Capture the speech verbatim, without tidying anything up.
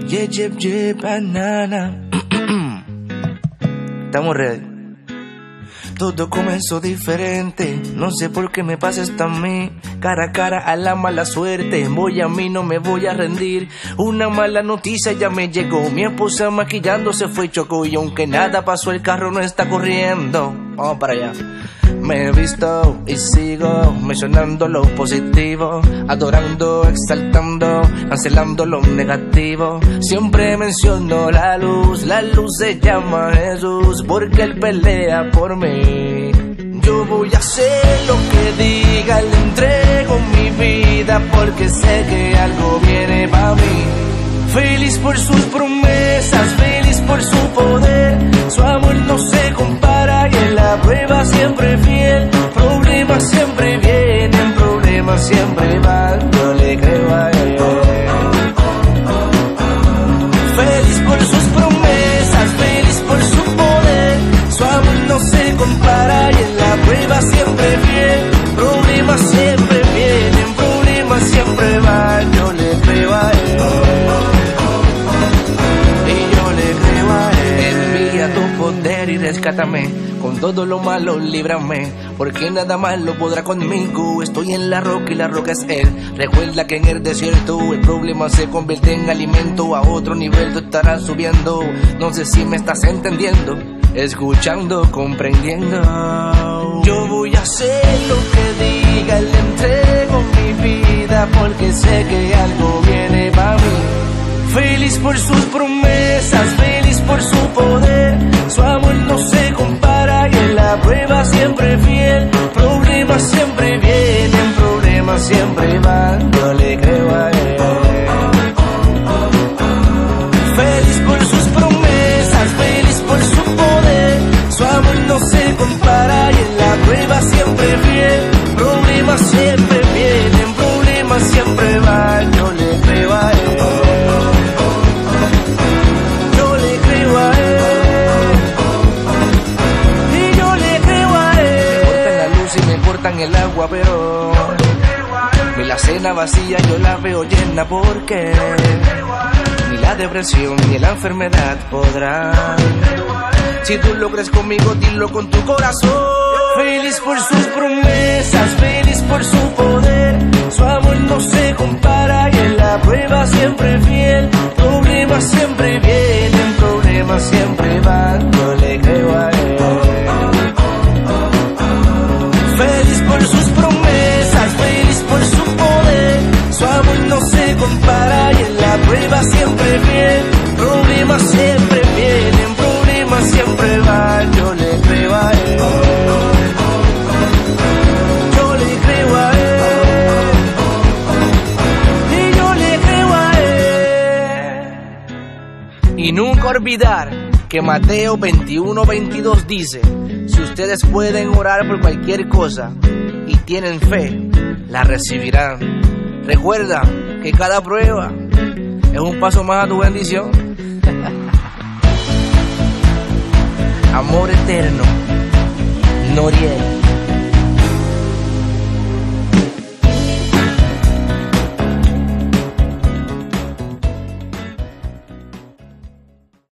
Yeah, yeah, yeah, banana. Estamos ready. Todo comenzó diferente, no sé por qué me pasa esto a mí. Cara a cara a la mala suerte, voy a mí, no me voy a rendir. Una mala noticia ya me llegó, mi esposa maquillándose fue chocó. Y aunque nada pasó, el carro no está corriendo. Vamos para allá. Me he visto y sigo mencionando lo positivo, adorando, exaltando, cancelando lo negativo. Siempre menciono la luz, la luz se llama Jesús, porque Él pelea por mí. Yo voy a hacer lo que diga, le entrego mi vida, porque sé que algo viene para mí. Feliz por sus promesas, feliz por su poder, su amor no se compara y en la prueba siempre fiel. Problemas siempre vienen, problemas siempre van, yo le creo a Él. Feliz por sus promesas, feliz por su poder, su amor no se compara y en la prueba siempre fiel. Problemas siempre vienen, problemas siempre van, yo le creo a Él. Y rescátame, con todo lo malo líbrame, porque nada malo podrá conmigo. Estoy en la roca y la roca es Él. Recuerda que en el desierto el problema se convierte en alimento. A otro nivel tú estarás subiendo. No sé si me estás entendiendo, escuchando, comprendiendo. Yo voy a hacer lo que diga, le entrego mi vida, porque sé que algo viene para mí. Feliz por sus promesas, feliz por su poder, su amor no se compara y en la prueba siempre fiel. Problemas siempre vienen, problemas siempre van, yo le creo a Él. Feliz por sus promesas, feliz por su poder, su amor no se compara y en la prueba siempre fiel. Problemas siempre vienen, problemas siempre van, yo le creo a Él. El agua, pero ni la cena vacía yo la veo llena, porque ni la depresión ni la enfermedad podrán. Si tú lo crees conmigo, dilo con tu corazón. Feliz por sus promesas, feliz por su poder, su amor no se compara y en la prueba siempre fiel. Problemas siempre vienen, problemas siempre van, yo le creo a Él. Feliz por sus promesas, feliz por su poder, su amor no se compara y en la prueba siempre fiel. Problemas siempre vienen, problemas siempre van, yo le creo a Él. Yo le creo a Él. Y yo le creo a Él. Y nunca olvidar que Mateo veintiuno veintidós dice: si ustedes pueden orar por cualquier cosa y tienen fe, la recibirán. Recuerda que cada prueba es un paso más a tu bendición. Amor eterno, Noriel.